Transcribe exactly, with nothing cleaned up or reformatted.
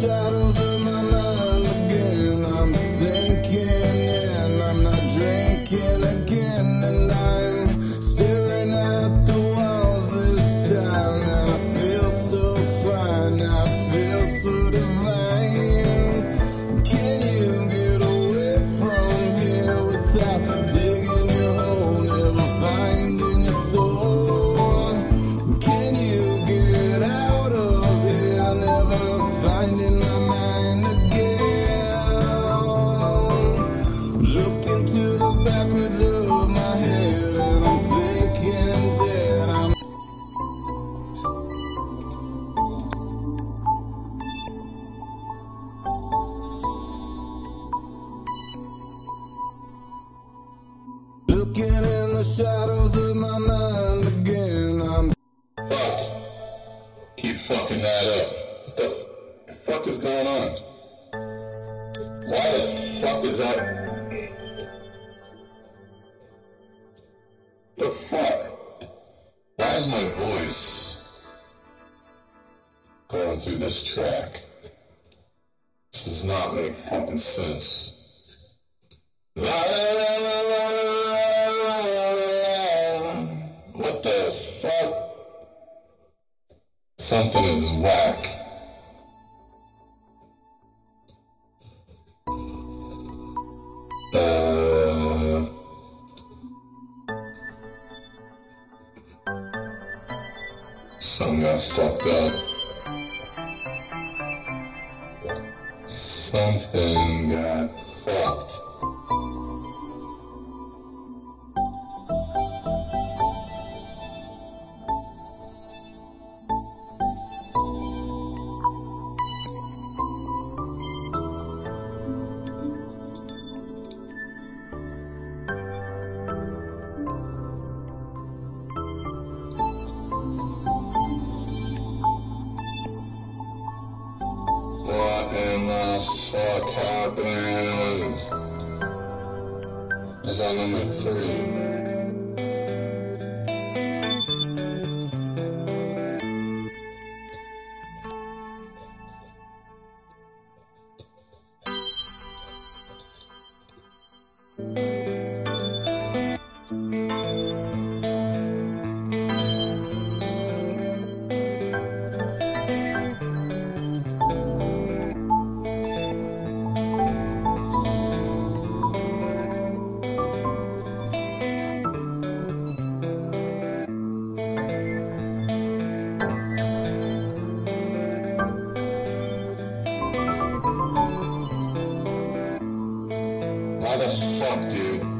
shadows of my mind again. I'm sinking in, I'm not drinking again, and I'm staring at the walls this time, and I feel so fine, I feel so divine. Can you get away from here without digging your hole, never finding your soul? Can you get out of here, never finding my mind again? Look into the backwards of my head, and I'm thinking dead. I'm looking in the shadows of my mind again. I'm Fuck. Keep fucking that up. What the, f- the fuck is going on? Why the fuck is that? The fuck? Why is my voice going through this track? This does not make fucking sense. La, la, la, la, la, la, la, la. What the fuck? Something is whack. Uh, something got fucked up. Something got fucked. What in the fuck happened? Is on number three. Why the fuck, dude?